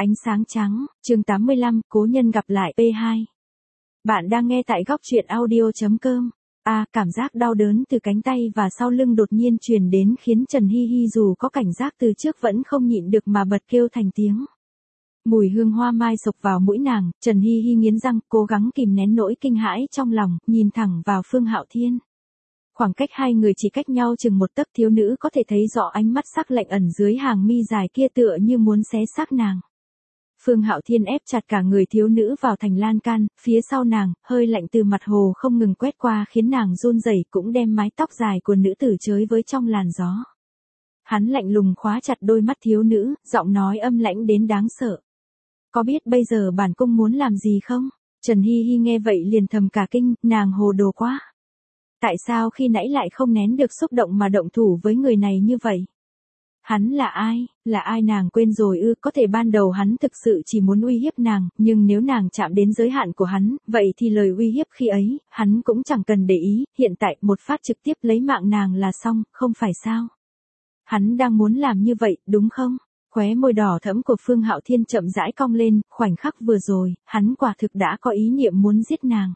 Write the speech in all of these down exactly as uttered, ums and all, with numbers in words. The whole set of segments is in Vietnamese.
Ánh sáng trắng, chương tám mươi lăm, cố nhân gặp lại pê hai. Bạn đang nghe tại góc truyện audio.com. À, cảm giác đau đớn từ cánh tay và sau lưng đột nhiên truyền đến khiến Trần Hi Hi dù có cảnh giác từ trước vẫn không nhịn được mà bật kêu thành tiếng. Mùi hương hoa mai sộc vào mũi nàng, Trần Hi Hi nghiến răng, cố gắng kìm nén nỗi kinh hãi trong lòng, nhìn thẳng vào Phương Hạo Thiên. Khoảng cách hai người chỉ cách nhau chừng một tấc, thiếu nữ có thể thấy rõ ánh mắt sắc lạnh ẩn dưới hàng mi dài kia tựa như muốn xé xác nàng. Phương Hạo Thiên ép chặt cả người thiếu nữ vào thành lan can, phía sau nàng, hơi lạnh từ mặt hồ không ngừng quét qua khiến nàng run rẩy, cũng đem mái tóc dài của nữ tử chới với trong làn gió. Hắn lạnh lùng khóa chặt đôi mắt thiếu nữ, giọng nói âm lãnh đến đáng sợ. Có biết bây giờ bản cung muốn làm gì không? Trần Hi Hi nghe vậy liền thầm cả kinh, nàng hồ đồ quá. Tại sao khi nãy lại không nén được xúc động mà động thủ với người này như vậy? Hắn là ai? Là ai nàng quên rồi ư? Có thể ban đầu hắn thực sự chỉ muốn uy hiếp nàng, nhưng nếu nàng chạm đến giới hạn của hắn, vậy thì lời uy hiếp khi ấy, hắn cũng chẳng cần để ý, hiện tại một phát trực tiếp lấy mạng nàng là xong, không phải sao? Hắn đang muốn làm như vậy, đúng không? Khóe môi đỏ thẫm của Phương Hạo Thiên chậm rãi cong lên, khoảnh khắc vừa rồi, hắn quả thực đã có ý niệm muốn giết nàng.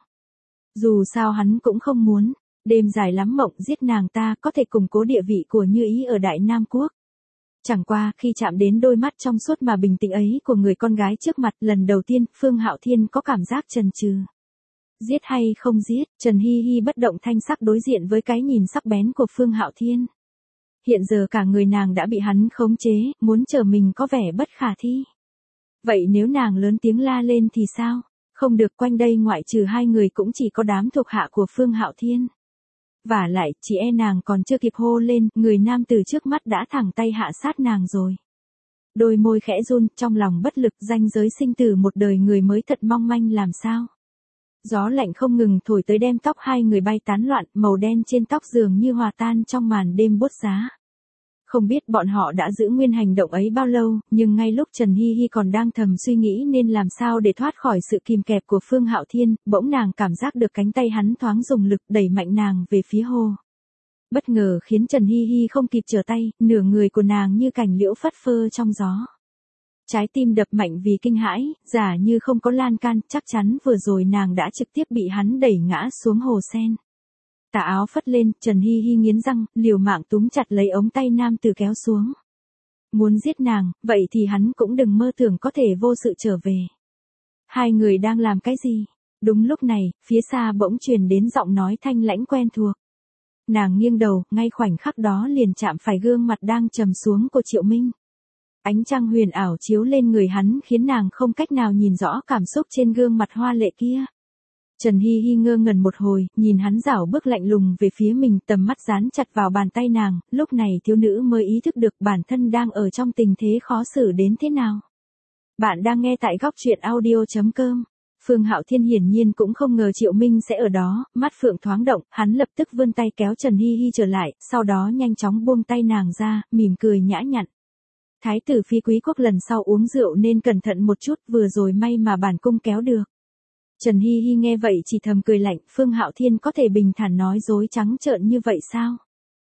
Dù sao hắn cũng không muốn. Đêm dài lắm mộng giết nàng ta có thể củng cố địa vị của Như Ý ở Đại Nam Quốc. Chẳng qua khi chạm đến đôi mắt trong suốt mà bình tĩnh ấy của người con gái trước mặt lần đầu tiên, Phương Hạo Thiên có cảm giác chần chừ. Giết hay không giết? Trần Hi Hi bất động thanh sắc đối diện với cái nhìn sắc bén của Phương Hạo Thiên. Hiện giờ cả người nàng đã bị hắn khống chế, muốn chờ mình có vẻ bất khả thi. Vậy nếu nàng lớn tiếng la lên thì sao? Không được, quanh đây ngoại trừ hai người cũng chỉ có đám thuộc hạ của Phương Hạo Thiên. Vả lại, chỉ e nàng còn chưa kịp hô lên, người nam từ trước mắt đã thẳng tay hạ sát nàng rồi. Đôi môi khẽ run, trong lòng bất lực, ranh giới sinh tử một đời người mới thật mong manh làm sao. Gió lạnh không ngừng thổi tới đem tóc hai người bay tán loạn, màu đen trên tóc dường như hòa tan trong màn đêm buốt giá. Không biết bọn họ đã giữ nguyên hành động ấy bao lâu, nhưng ngay lúc Trần Hi Hi còn đang thầm suy nghĩ nên làm sao để thoát khỏi sự kìm kẹp của Phương Hạo Thiên, bỗng nàng cảm giác được cánh tay hắn thoáng dùng lực đẩy mạnh nàng về phía hồ. Bất ngờ khiến Trần Hi Hi không kịp trở tay, nửa người của nàng như cành liễu phất phơ trong gió. Trái tim đập mạnh vì kinh hãi, giả như không có lan can, chắc chắn vừa rồi nàng đã trực tiếp bị hắn đẩy ngã xuống hồ sen. Tà áo phất lên, Trần Hi Hi nghiến răng, liều mạng túm chặt lấy ống tay nam tử kéo xuống. Muốn giết nàng, vậy thì hắn cũng đừng mơ tưởng có thể vô sự trở về. Hai người đang làm cái gì? Đúng lúc này, phía xa bỗng truyền đến giọng nói thanh lãnh quen thuộc. Nàng nghiêng đầu, ngay khoảnh khắc đó liền chạm phải gương mặt đang trầm xuống của Triệu Minh. Ánh trăng huyền ảo chiếu lên người hắn khiến nàng không cách nào nhìn rõ cảm xúc trên gương mặt hoa lệ kia. Trần Hi Hi ngơ ngẩn một hồi, nhìn hắn rảo bước lạnh lùng về phía mình, tầm mắt dán chặt vào bàn tay nàng, lúc này thiếu nữ mới ý thức được bản thân đang ở trong tình thế khó xử đến thế nào. Bạn đang nghe tại góc truyện audio.com. Phương Hạo Thiên hiển nhiên cũng không ngờ Triệu Minh sẽ ở đó, mắt phượng thoáng động, hắn lập tức vươn tay kéo Trần Hi Hi trở lại, sau đó nhanh chóng buông tay nàng ra, mỉm cười nhã nhặn. Thái tử phi quý quốc lần sau uống rượu nên cẩn thận một chút, vừa rồi may mà bản cung kéo được. Trần Hi Hi nghe vậy chỉ thầm cười lạnh, Phương Hạo Thiên có thể bình thản nói dối trắng trợn như vậy sao?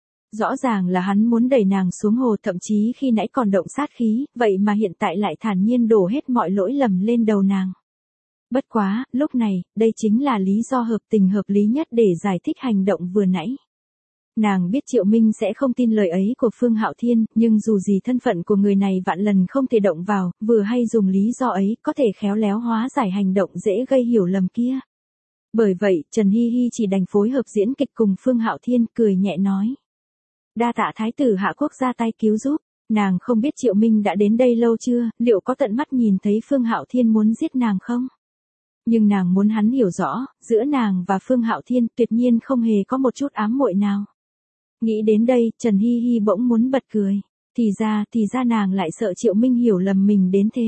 Rõ ràng là hắn muốn đẩy nàng xuống hồ, thậm chí khi nãy còn động sát khí, vậy mà hiện tại lại thản nhiên đổ hết mọi lỗi lầm lên đầu nàng. Bất quá, lúc này, đây chính là lý do hợp tình hợp lý nhất để giải thích hành động vừa nãy. Nàng biết Triệu Minh sẽ không tin lời ấy của Phương Hạo Thiên, nhưng dù gì thân phận của người này vạn lần không thể động vào, vừa hay dùng lý do ấy có thể khéo léo hóa giải hành động dễ gây hiểu lầm kia. Bởi vậy, Trần Hi Hi chỉ đành phối hợp diễn kịch cùng Phương Hạo Thiên, cười nhẹ nói. Đa tạ thái tử Hạ Quốc ra tay cứu giúp, nàng không biết Triệu Minh đã đến đây lâu chưa, liệu có tận mắt nhìn thấy Phương Hạo Thiên muốn giết nàng không? Nhưng nàng muốn hắn hiểu rõ, giữa nàng và Phương Hạo Thiên tuyệt nhiên không hề có một chút ám muội nào. Nghĩ đến đây, Trần Hi Hi bỗng muốn bật cười. Thì ra, thì ra nàng lại sợ Triệu Minh hiểu lầm mình đến thế.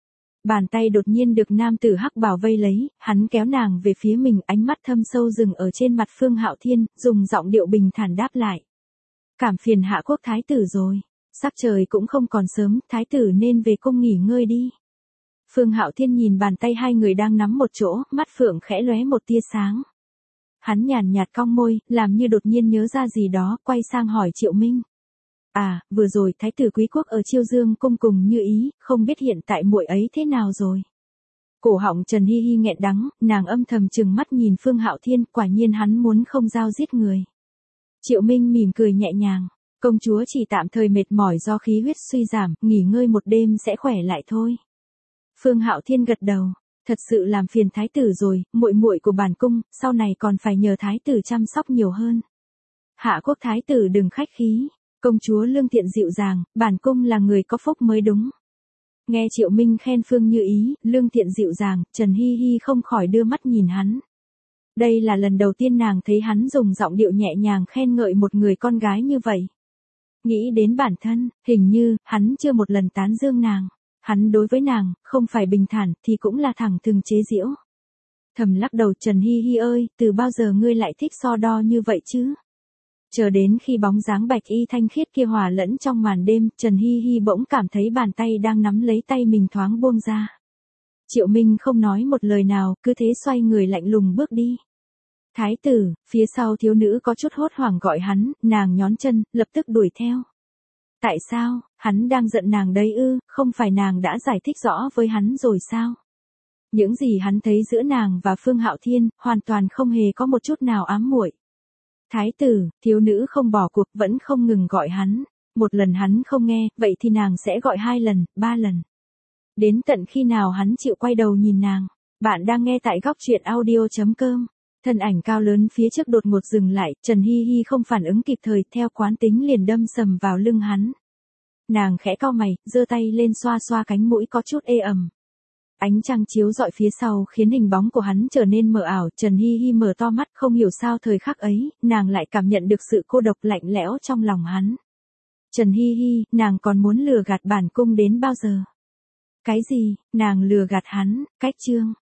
Bàn tay đột nhiên được nam tử hắc bào vây lấy, hắn kéo nàng về phía mình, ánh mắt thâm sâu dừng ở trên mặt Phương Hạo Thiên, dùng giọng điệu bình thản đáp lại. Cảm phiền Hạ Quốc thái tử rồi. Sắc trời cũng không còn sớm, thái tử nên về cung nghỉ ngơi đi. Phương Hạo Thiên nhìn bàn tay hai người đang nắm một chỗ, mắt phượng khẽ lóe một tia sáng. Hắn nhàn nhạt cong môi, làm như đột nhiên nhớ ra gì đó, quay sang hỏi Triệu Minh. À, vừa rồi thái tử quý quốc ở Chiêu Dương cung cùng Như Ý, không biết hiện tại muội ấy thế nào rồi. Cổ họng Trần Hi Hi nghẹn đắng, nàng âm thầm trừng mắt nhìn Phương Hạo Thiên, quả nhiên hắn muốn không giao giết người. Triệu Minh mỉm cười nhẹ nhàng, công chúa chỉ tạm thời mệt mỏi do khí huyết suy giảm, nghỉ ngơi một đêm sẽ khỏe lại thôi. Phương Hạo Thiên gật đầu, thật sự làm phiền thái tử rồi, muội muội của bản cung, sau này còn phải nhờ thái tử chăm sóc nhiều hơn. Hạ quốc thái tử đừng khách khí, công chúa lương thiện dịu dàng, bản cung là người có phúc mới đúng. Nghe Triệu Minh khen Phương Như Ý, lương thiện dịu dàng, Trần Hi Hi không khỏi đưa mắt nhìn hắn. Đây là lần đầu tiên nàng thấy hắn dùng giọng điệu nhẹ nhàng khen ngợi một người con gái như vậy. Nghĩ đến bản thân, hình như, hắn chưa một lần tán dương nàng. Hắn đối với nàng, không phải bình thản, thì cũng là thẳng thừng chế giễu. Thầm lắc đầu, Trần Hi Hi ơi, từ bao giờ ngươi lại thích so đo như vậy chứ? Chờ đến khi bóng dáng bạch y thanh khiết kia hòa lẫn trong màn đêm, Trần Hi Hi bỗng cảm thấy bàn tay đang nắm lấy tay mình thoáng buông ra. Triệu Minh không nói một lời nào, cứ thế xoay người lạnh lùng bước đi. Thái tử, phía sau thiếu nữ có chút hốt hoảng gọi hắn, nàng nhón chân, lập tức đuổi theo. Tại sao, hắn đang giận nàng đấy ư, không phải nàng đã giải thích rõ với hắn rồi sao? Những gì hắn thấy giữa nàng và Phương Hạo Thiên, hoàn toàn không hề có một chút nào ám muội. Thái tử, thiếu nữ không bỏ cuộc, vẫn không ngừng gọi hắn. Một lần hắn không nghe, vậy thì nàng sẽ gọi hai lần, ba lần. Đến tận khi nào hắn chịu quay đầu nhìn nàng. Bạn đang nghe tại góc truyện audio chấm com. Thân ảnh cao lớn phía trước đột ngột dừng lại, Trần Hi Hi không phản ứng kịp thời, theo quán tính liền đâm sầm vào lưng hắn. Nàng khẽ cau mày, giơ tay lên xoa xoa cánh mũi có chút ê ẩm. Ánh trăng chiếu rọi phía sau khiến hình bóng của hắn trở nên mờ ảo, Trần Hi Hi mở to mắt, không hiểu sao thời khắc ấy, nàng lại cảm nhận được sự cô độc lạnh lẽo trong lòng hắn. Trần Hi Hi, nàng còn muốn lừa gạt bản cung đến bao giờ? Cái gì, nàng lừa gạt hắn, cách chương.